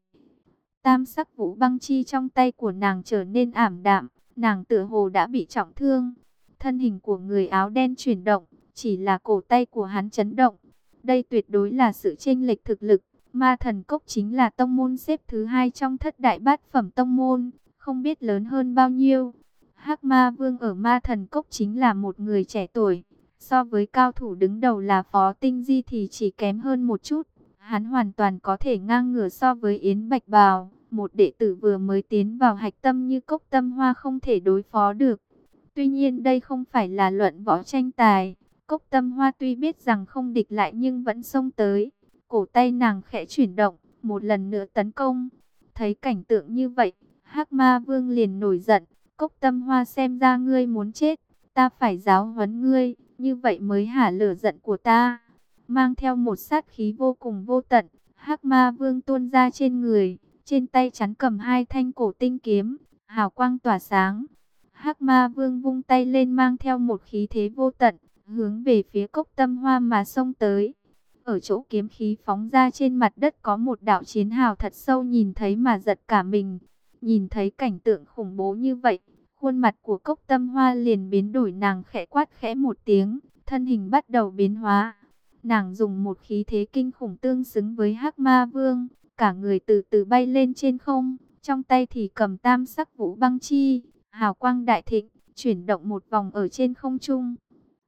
Tam sắc vũ băng chi trong tay của nàng trở nên ảm đạm, nàng tựa hồ đã bị trọng thương. Thân hình của người áo đen chuyển động, chỉ là cổ tay của hắn chấn động. Đây tuyệt đối là sự chênh lệch thực lực. Ma Thần Cốc chính là tông môn xếp thứ 2 trong thất đại bát phẩm tông môn, không biết lớn hơn bao nhiêu. Hắc Ma Vương ở Ma Thần Cốc chính là một người trẻ tuổi, so với cao thủ đứng đầu là Phó Tinh Di thì chỉ kém hơn một chút. Hắn hoàn toàn có thể ngang ngửa so với Yến Bạch Bào, một đệ tử vừa mới tiến vào hạch tâm như Cốc Tâm Hoa không thể đối phó được. Tuy nhiên đây không phải là luận võ tranh tài. Cốc Tâm Hoa tuy biết rằng không địch lại nhưng vẫn xông tới. Cổ tay nàng khẽ chuyển động, một lần nữa tấn công. Thấy cảnh tượng như vậy, Hắc Ma Vương liền nổi giận. Cốc Tâm Hoa, xem ra ngươi muốn chết, ta phải giáo huấn ngươi, như vậy mới hả lửa giận của ta. Mang theo một sát khí vô cùng vô tận, Hắc Ma Vương tuôn ra trên người, trên tay chắn cầm hai thanh cổ tinh kiếm, hào quang tỏa sáng. Hắc Ma Vương vung tay lên mang theo một khí thế vô tận, hướng về phía Cốc Tâm Hoa mà xông tới. Ở chỗ kiếm khí phóng ra trên mặt đất có một đạo chiến hào thật sâu, nhìn thấy mà giật cả mình. Nhìn thấy cảnh tượng khủng bố như vậy, khuôn mặt của Cốc Tâm Hoa liền biến đổi, nàng khẽ quát khẽ một tiếng, thân hình bắt đầu biến hóa. Nàng dùng một khí thế kinh khủng tương xứng với Hắc Ma Vương, cả người từ từ bay lên trên không, trong tay thì cầm tam sắc vũ băng chi, hào quang đại thịnh, chuyển động một vòng ở trên không trung.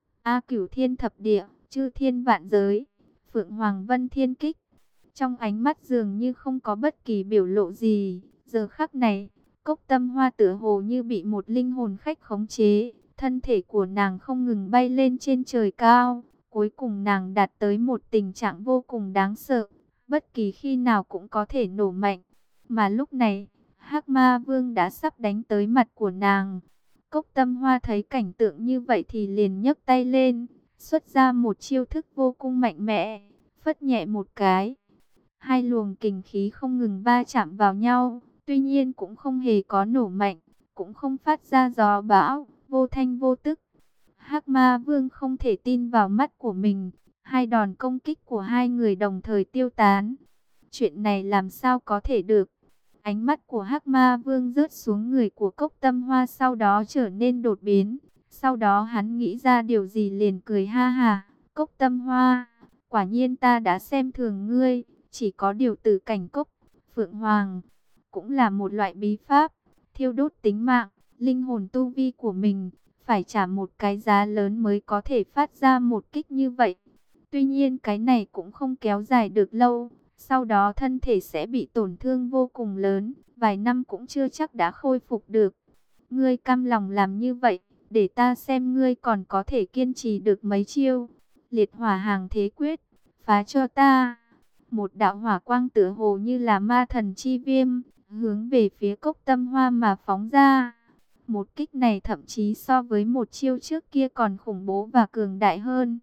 A Cửu Thiên Thập Địa, Chư Thiên Vạn Giới, Phượng Hoàng Vân Thiên Kích. Trong ánh mắt dường như không có bất kỳ biểu lộ gì. Giờ khắc này, Cốc Tâm Hoa tựa hồ như bị một linh hồn khách khống chế, thân thể của nàng không ngừng bay lên trên trời cao. Cuối cùng nàng đạt tới một tình trạng vô cùng đáng sợ, bất kỳ khi nào cũng có thể nổ mạnh. Mà lúc này, Hắc Ma Vương đã sắp đánh tới mặt của nàng. Cốc Tâm Hoa thấy cảnh tượng như vậy thì liền nhấc tay lên, xuất ra một chiêu thức vô cùng mạnh mẽ, phất nhẹ một cái. Hai luồng kình khí không ngừng va chạm vào nhau, tuy nhiên cũng không hề có nổ mạnh, cũng không phát ra gió bão, vô thanh vô tức. Hắc Ma Vương không thể tin vào mắt của mình, hai đòn công kích của hai người đồng thời tiêu tán. Chuyện này làm sao có thể được? Ánh mắt của Hắc Ma Vương rớt xuống người của Cốc Tâm Hoa, sau đó trở nên đột biến. Sau đó hắn nghĩ ra điều gì liền cười ha ha. Cốc Tâm Hoa, quả nhiên ta đã xem thường ngươi, chỉ có điều tử cảnh cốc, Phượng Hoàng, cũng là một loại bí pháp, thiêu đốt tính mạng, linh hồn tu vi của mình, phải trả một cái giá lớn mới có thể phát ra một kích như vậy. Tuy nhiên cái này cũng không kéo dài được lâu. Sau đó thân thể sẽ bị tổn thương vô cùng lớn, vài năm cũng chưa chắc đã khôi phục được. Ngươi cam lòng làm như vậy, để ta xem ngươi còn có thể kiên trì được mấy chiêu. Liệt hỏa hàng thế quyết, phá cho ta. Một đạo hỏa quang tựa hồ như là ma thần chi viêm, hướng về phía Cốc Tâm Hoa mà phóng ra. Một kích này thậm chí so với một chiêu trước kia còn khủng bố và cường đại hơn.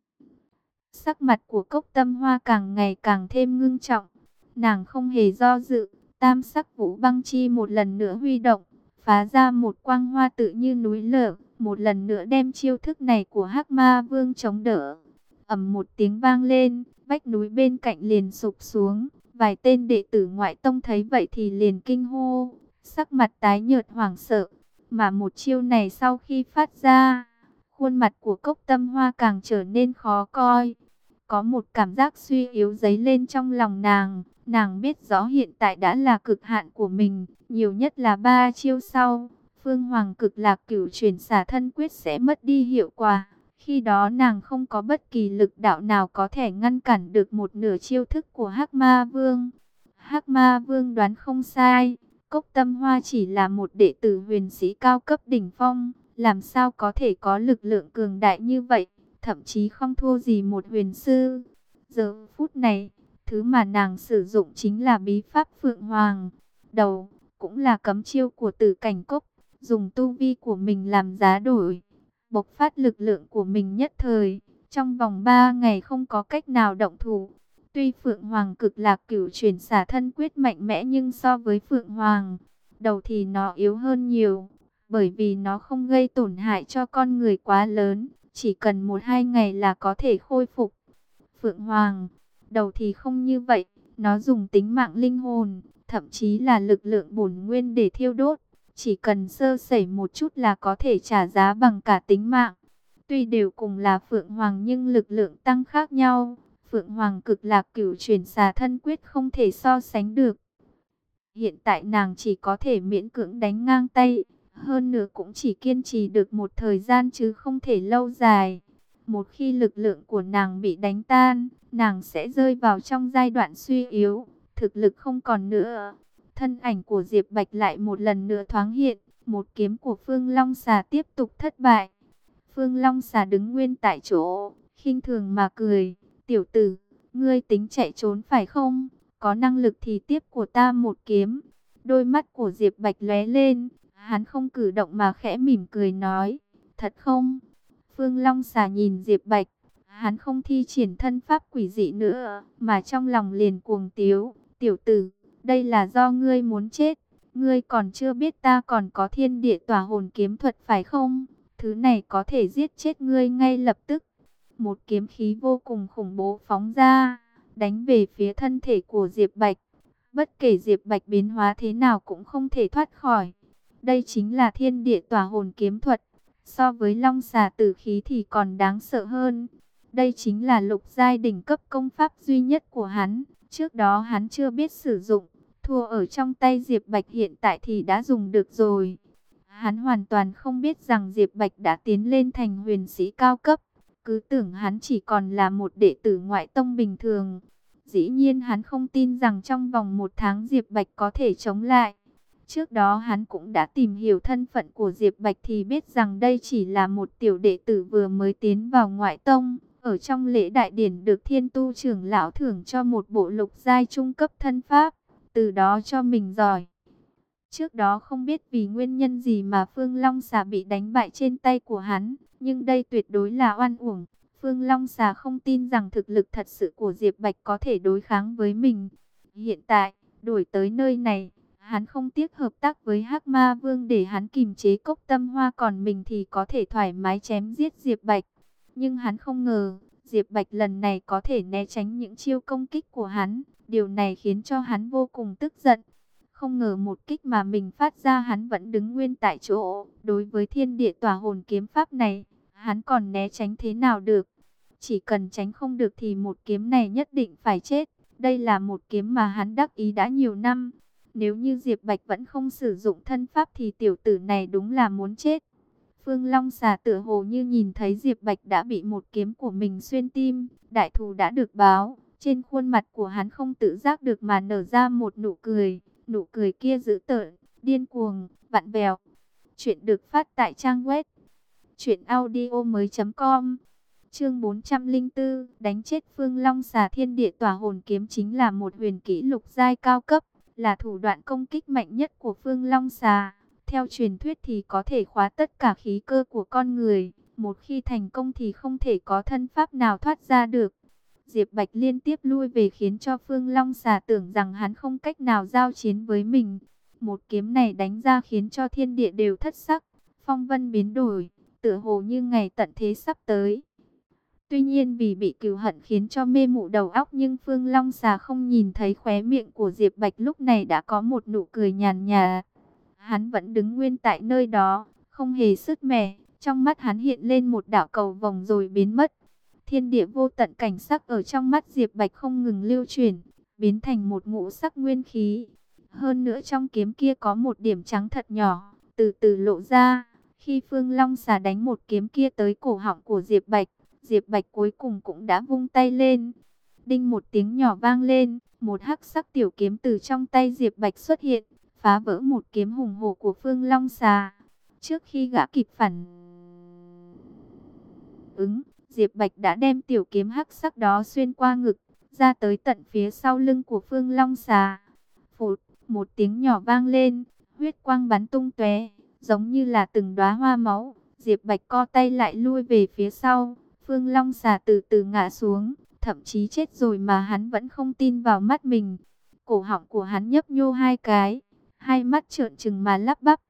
Sắc mặt của Cốc Tâm Hoa càng ngày càng thêm ngưng trọng. Nàng không hề do dự, tam sắc vũ băng chi một lần nữa huy động, phá ra một quang hoa tự như núi lở, một lần nữa đem chiêu thức này của Hắc Ma Vương chống đỡ. Ầm một tiếng vang lên, vách núi bên cạnh liền sụp xuống. Vài tên đệ tử ngoại tông thấy vậy thì liền kinh hô, sắc mặt tái nhợt hoảng sợ. Mà một chiêu này sau khi phát ra, Khuôn mặt của Cốc Tâm Hoa càng trở nên khó coi. Có một cảm giác suy yếu dấy lên trong lòng nàng. Nàng biết rõ hiện tại đã là cực hạn của mình, nhiều nhất là 3 chiêu sau, Phương Hoàng Cực Lạc Cửu Chuyển Xả Thân Quyết sẽ mất đi hiệu quả. Khi đó nàng không có bất kỳ lực đạo nào có thể ngăn cản được một nửa chiêu thức của Hắc Ma Vương. Hắc Ma Vương đoán không sai, Cốc Tâm Hoa chỉ là một đệ tử huyền sĩ cao cấp đỉnh phong, làm sao có thể có lực lượng cường đại như vậy, thậm chí không thua gì một huyền sư. Giờ phút này, thứ mà nàng sử dụng chính là bí pháp Phượng Hoàng Đầu, cũng là cấm chiêu của Tử Cảnh Cốc, dùng tu vi của mình làm giá đổi, bộc phát lực lượng của mình nhất thời, trong vòng 3 ngày không có cách nào động thủ. Tuy Phượng Hoàng Cực Lạc Cửu Chuyển Xả Thân Quyết mạnh mẽ nhưng so với Phượng Hoàng Đầu thì nó yếu hơn nhiều, bởi vì nó không gây tổn hại cho con người quá lớn, chỉ cần 1-2 ngày là có thể khôi phục. Phượng Hoàng Đầu thì không như vậy, nó dùng tính mạng linh hồn, thậm chí là lực lượng bổn nguyên để thiêu đốt, chỉ cần sơ sẩy một chút là có thể trả giá bằng cả tính mạng. Tuy đều cùng là Phượng Hoàng nhưng lực lượng tăng khác nhau. Phượng Hoàng Cực Lạc Cửu Chuyển Xả Thân Quyết không thể so sánh được. Hiện tại nàng chỉ có thể miễn cưỡng đánh ngang tay, hơn nữa cũng chỉ kiên trì được một thời gian chứ không thể lâu dài. Một khi lực lượng của nàng bị đánh tan, nàng sẽ rơi vào trong giai đoạn suy yếu, thực lực không còn nữa. Thân ảnh của Diệp Bạch lại một lần nữa thoáng hiện, một kiếm của Phương Long Xà tiếp tục thất bại. Phương Long Xà đứng nguyên tại chỗ, khinh thường mà cười. Tiểu tử, ngươi tính chạy trốn phải không? Có năng lực thì tiếp của ta một kiếm. Đôi mắt của Diệp Bạch lóe lên, hắn không cử động mà khẽ mỉm cười nói, thật không? Phương Long Xà nhìn Diệp Bạch, hắn không thi triển thân pháp quỷ dị nữa, mà trong lòng liền cuồng tiếu. Tiểu tử, đây là do ngươi muốn chết, ngươi còn chưa biết ta còn có thiên địa tỏa hồn kiếm thuật phải không? Thứ này có thể giết chết ngươi ngay lập tức. Một kiếm khí vô cùng khủng bố phóng ra, đánh về phía thân thể của Diệp Bạch. Bất kể Diệp Bạch biến hóa thế nào cũng không thể thoát khỏi. Đây chính là thiên địa tỏa hồn kiếm thuật, so với Long Xà Tử Khí thì còn đáng sợ hơn. Đây chính là lục giai đỉnh cấp công pháp duy nhất của hắn, trước đó hắn chưa biết sử dụng, thua ở trong tay Diệp Bạch, hiện tại thì đã dùng được rồi. Hắn hoàn toàn không biết rằng Diệp Bạch đã tiến lên thành huyền sĩ cao cấp, cứ tưởng hắn chỉ còn là một đệ tử ngoại tông bình thường. Dĩ nhiên hắn không tin rằng trong vòng 1 tháng Diệp Bạch có thể chống lại. Trước đó hắn cũng đã tìm hiểu thân phận của Diệp Bạch thì biết rằng đây chỉ là một tiểu đệ tử vừa mới tiến vào ngoại tông. Ở trong lễ đại điển được Thiên Tu trưởng lão thưởng cho một bộ lục giai trung cấp thân pháp, từ đó cho mình giỏi. Trước đó không biết vì nguyên nhân gì mà Phương Long Xà bị đánh bại trên tay của hắn, nhưng đây tuyệt đối là oan uổng. Phương Long Xà không tin rằng thực lực thật sự của Diệp Bạch có thể đối kháng với mình. Hiện tại, đổi tới nơi này, hắn không tiếc hợp tác với Hắc Ma Vương để hắn kìm chế Cốc Tâm Hoa, còn mình thì có thể thoải mái chém giết Diệp Bạch. Nhưng hắn không ngờ, Diệp Bạch lần này có thể né tránh những chiêu công kích của hắn. Điều này khiến cho hắn vô cùng tức giận. Không ngờ một kích mà mình phát ra hắn vẫn đứng nguyên tại chỗ. Đối với thiên địa tỏa hồn kiếm pháp này, hắn còn né tránh thế nào được? Chỉ cần tránh không được thì một kiếm này nhất định phải chết. Đây là một kiếm mà hắn đắc ý đã nhiều năm. Nếu như Diệp Bạch vẫn không sử dụng thân pháp thì tiểu tử này đúng là muốn chết. Phương Long Xà tựa hồ như nhìn thấy Diệp Bạch đã bị một kiếm của mình xuyên tim, đại thù đã được báo. Trên khuôn mặt của hắn không tự giác được mà nở ra một nụ cười. Nụ cười kia dữ tợn, điên cuồng, vặn vẹo. Chuyện được phát tại trang web truyệnaudiomoi.com. Chương 404, đánh chết Phương Long Xà. Thiên địa tỏa hồn kiếm chính là một huyền kỹ lục giai cao cấp, là thủ đoạn công kích mạnh nhất của Phương Long Xà. Theo truyền thuyết thì có thể khóa tất cả khí cơ của con người, một khi thành công thì không thể có thân pháp nào thoát ra được. Diệp Bạch liên tiếp lui về khiến cho Phương Long Xà tưởng rằng hắn không cách nào giao chiến với mình. Một kiếm này đánh ra khiến cho thiên địa đều thất sắc, phong vân biến đổi, tựa hồ như ngày tận thế sắp tới. Tuy nhiên vì bị cừu hận khiến cho mê mụ đầu óc, nhưng Phương Long Xà không nhìn thấy khóe miệng của Diệp Bạch lúc này đã có một nụ cười nhàn nhạt. Hắn vẫn đứng nguyên tại nơi đó, không hề sứt mẻ, Trong mắt hắn hiện lên một đạo cầu vồng rồi biến mất. Thiên địa vô tận cảnh sắc ở trong mắt Diệp Bạch không ngừng lưu chuyển, biến thành một ngũ sắc nguyên khí. Hơn nữa trong kiếm kia có một điểm trắng thật nhỏ, từ từ lộ ra. Khi Phương Long xà đánh một kiếm kia tới cổ họng của Diệp Bạch cuối cùng cũng đã vung tay lên. Đinh một tiếng nhỏ vang lên, một hắc sắc tiểu kiếm từ trong tay Diệp Bạch xuất hiện, phá vỡ một kiếm hùng hổ của Phương Long xà. Trước khi gã kịp phản ứng, Diệp Bạch đã đem tiểu kiếm hắc sắc đó xuyên qua ngực, ra tới tận phía sau lưng của Phương Long xà. Phụt, một tiếng nhỏ vang lên, huyết quang bắn tung tóe, giống như là từng đóa hoa máu. Diệp Bạch co tay lại lui về phía sau, Phương Long xà từ từ ngã xuống, thậm chí chết rồi mà hắn vẫn không tin vào mắt mình. Cổ họng của hắn nhấp nhô hai cái, hai mắt trợn trừng mà lắp bắp,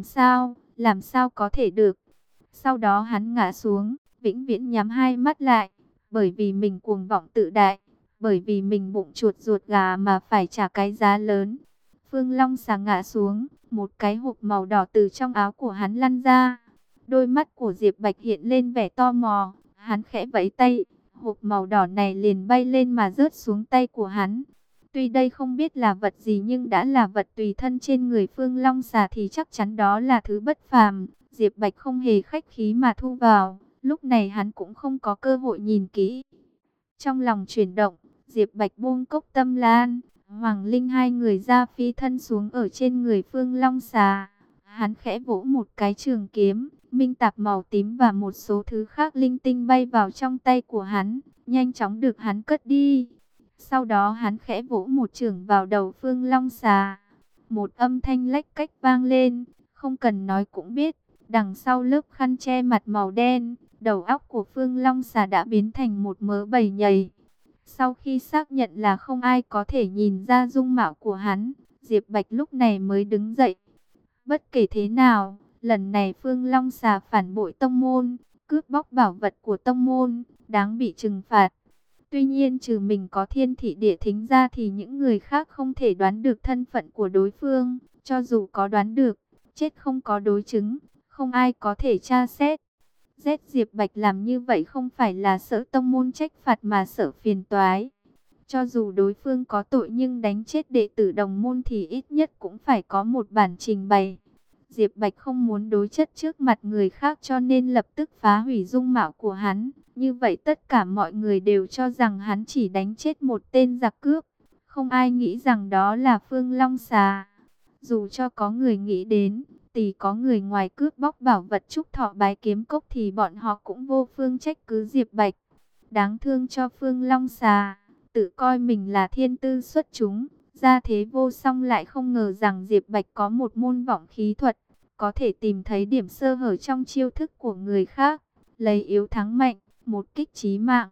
làm sao có thể được. Sau đó hắn ngã xuống, vĩnh viễn nhắm hai mắt lại, bởi vì mình cuồng vọng tự đại, bởi vì mình bụng chuột ruột gà mà phải trả cái giá lớn. Phương Long xà ngã xuống, một cái hộp màu đỏ từ trong áo của hắn lăn ra. Đôi mắt của Diệp Bạch hiện lên vẻ tò mò, hắn khẽ vẫy tay, hộp màu đỏ này liền bay lên mà rớt xuống tay của hắn. Tuy đây không biết là vật gì nhưng đã là vật tùy thân trên người Phương Long xà thì chắc chắn đó là thứ bất phàm. Diệp Bạch không hề khách khí mà thu vào, lúc này hắn cũng không có cơ hội nhìn kỹ. Trong lòng chuyển động, Diệp Bạch buông cốc tâm lan, Hoàng Linh hai người ra phi thân xuống ở trên người Phương Long xà. Hắn khẽ vỗ một cái trường kiếm, minh tạp màu tím và một số thứ khác linh tinh bay vào trong tay của hắn, nhanh chóng được hắn cất đi. Sau đó hắn khẽ vỗ một chưởng vào đầu Phương Long xà. Một âm thanh lách cách vang lên, không cần nói cũng biết, đằng sau lớp khăn che mặt màu đen, đầu óc của Phương Long xà đã biến thành một mớ bầy nhầy. Sau khi xác nhận là không ai có thể nhìn ra dung mạo của hắn, Diệp Bạch lúc này mới đứng dậy. Bất kể thế nào, lần này Phương Long xà phản bội tông môn, cướp bóc bảo vật của tông môn, đáng bị trừng phạt. Tuy nhiên trừ mình có thiên thị địa thính ra thì những người khác không thể đoán được thân phận của đối phương. Cho dù có đoán được, chết không có đối chứng, không ai có thể tra xét. Diệp Bạch làm như vậy không phải là sợ tông môn trách phạt mà sợ phiền toái. Cho dù đối phương có tội nhưng đánh chết đệ tử đồng môn thì ít nhất cũng phải có một bản trình bày. Diệp Bạch không muốn đối chất trước mặt người khác cho nên lập tức phá hủy dung mạo của hắn. Như vậy tất cả mọi người đều cho rằng hắn chỉ đánh chết một tên giặc cướp. Không ai nghĩ rằng đó là Phương Long xà. Dù cho có người nghĩ đến, tùy có người ngoài cướp bóc bảo vật trúc thọ bái kiếm cốc thì bọn họ cũng vô phương trách cứ Diệp Bạch. Đáng thương cho Phương Long xà, tự coi mình là thiên tư xuất chúng, gia thế vô song lại không ngờ rằng Diệp Bạch có một môn vọng khí thuật, có thể tìm thấy điểm sơ hở trong chiêu thức của người khác, lấy yếu thắng mạnh, một kích chí mạng.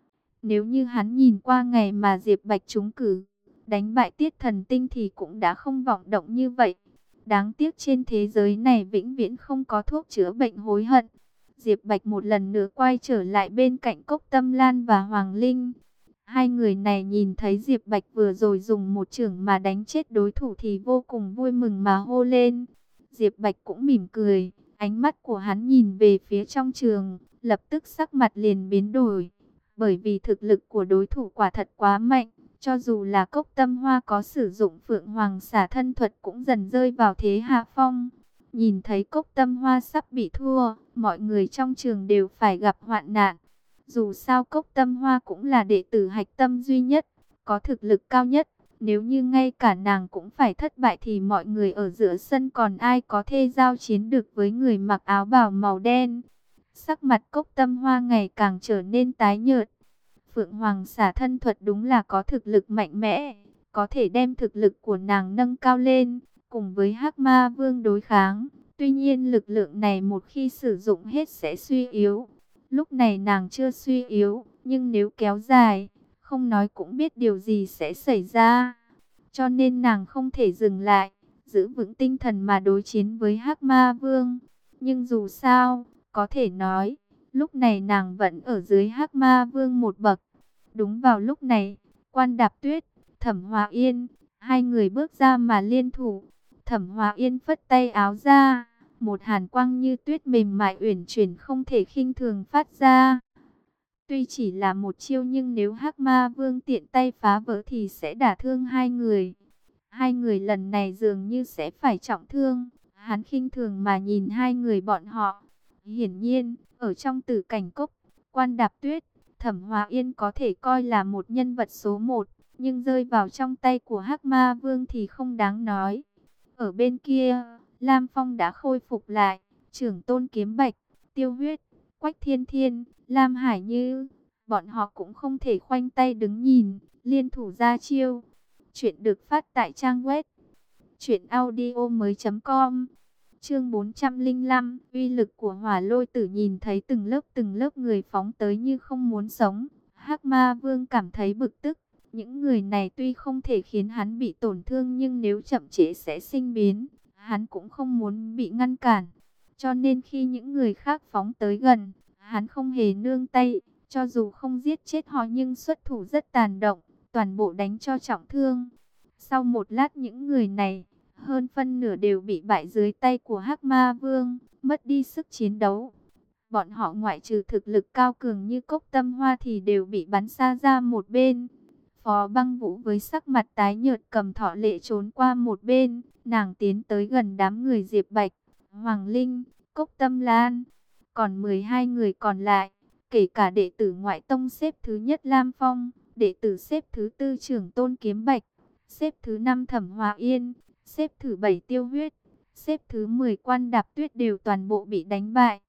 Nếu như hắn nhìn qua ngày mà Diệp Bạch trúng cử, đánh bại Tiết Thần Tinh thì cũng đã không vọng động như vậy. Đáng tiếc trên thế giới này vĩnh viễn không có thuốc chữa bệnh hối hận. Diệp Bạch một lần nữa quay trở lại bên cạnh Cốc Tâm Lan và Hoàng Linh. Hai người này nhìn thấy Diệp Bạch vừa rồi dùng một chưởng mà đánh chết đối thủ thì vô cùng vui mừng mà hô lên. Diệp Bạch cũng mỉm cười, ánh mắt của hắn nhìn về phía trong trường, lập tức sắc mặt liền biến đổi. Bởi vì thực lực của đối thủ quả thật quá mạnh, cho dù là Cốc Tâm Hoa có sử dụng Phượng Hoàng xả thân thuật cũng dần rơi vào thế hạ phong. Nhìn thấy Cốc Tâm Hoa sắp bị thua, mọi người trong trường đều phải gặp hoạn nạn. Dù sao Cốc Tâm Hoa cũng là đệ tử hạch tâm duy nhất, có thực lực cao nhất. Nếu như ngay cả nàng cũng phải thất bại thì mọi người ở giữa sân còn ai có thể giao chiến được với người mặc áo bào màu đen. Sắc mặt Cốc Tâm Hoa ngày càng trở nên tái nhợt. Phượng Hoàng xả thân thuật đúng là có thực lực mạnh mẽ, có thể đem thực lực của nàng nâng cao lên, cùng với Hắc Ma Vương đối kháng. Tuy nhiên lực lượng này một khi sử dụng hết sẽ suy yếu. Lúc này nàng chưa suy yếu, nhưng nếu kéo dài, không nói cũng biết điều gì sẽ xảy ra. Cho nên nàng không thể dừng lại, giữ vững tinh thần mà đối chiến với Hắc Ma Vương. Nhưng dù sao, có thể nói, lúc này nàng vẫn ở dưới Hắc Ma Vương một bậc. Đúng vào lúc này, Quan Đạp Tuyết, Thẩm Hòa Yên, hai người bước ra mà liên thủ. Thẩm Hòa Yên phất tay áo ra, một hàn quang như tuyết mềm mại uyển chuyển không thể khinh thường phát ra. Tuy chỉ là một chiêu nhưng nếu Hắc Ma Vương tiện tay phá vỡ thì sẽ đả thương hai người. Hai người lần này dường như sẽ phải trọng thương. Hắn khinh thường mà nhìn hai người bọn họ. Hiển nhiên, ở trong Tử Cảnh Cốc, Quan Đạp Tuyết, Thẩm Hòa Yên có thể coi là một nhân vật số một, nhưng rơi vào trong tay của Hắc Ma Vương thì không đáng nói. Ở bên kia, Lam Phong đã khôi phục lại, Trưởng Tôn Kiếm Bạch, Tiêu Huyết, Quách Thiên Thiên, Lam Hải Như, bọn họ cũng không thể khoanh tay đứng nhìn, liên thủ ra chiêu. Chuyện được phát tại trang web truyệnaudiomoi.com. Chương 405, uy lực của Hỏa Lôi Tử. Nhìn thấy từng lớp người phóng tới như không muốn sống, Hắc Ma Vương cảm thấy bực tức. Những người này tuy không thể khiến hắn bị tổn thương nhưng nếu chậm trễ sẽ sinh biến, hắn cũng không muốn bị ngăn cản. Cho nên khi những người khác phóng tới gần, hắn không hề nương tay, cho dù không giết chết họ nhưng xuất thủ rất tàn động, toàn bộ đánh cho trọng thương. Sau một lát những người này, hơn phân nửa đều bị bại dưới tay của Hắc Ma Vương, mất đi sức chiến đấu. Bọn họ ngoại trừ thực lực cao cường như Cốc Tâm Hoa thì đều bị bắn xa ra một bên. Phó Băng Vũ với sắc mặt tái nhợt cầm thọ lệ trốn qua một bên, nàng tiến tới gần đám người Diệp Bạch, Hoàng Linh, Cốc Tâm Lan. Còn 12 người còn lại, kể cả đệ tử ngoại tông xếp thứ nhất Lam Phong, đệ tử xếp thứ tư Trưởng Tôn Kiếm Bạch, xếp thứ 5 Thẩm Hòa Yên, xếp thứ 7 Tiêu Huyết, xếp thứ 10 Quan Đạp Tuyết đều toàn bộ bị đánh bại.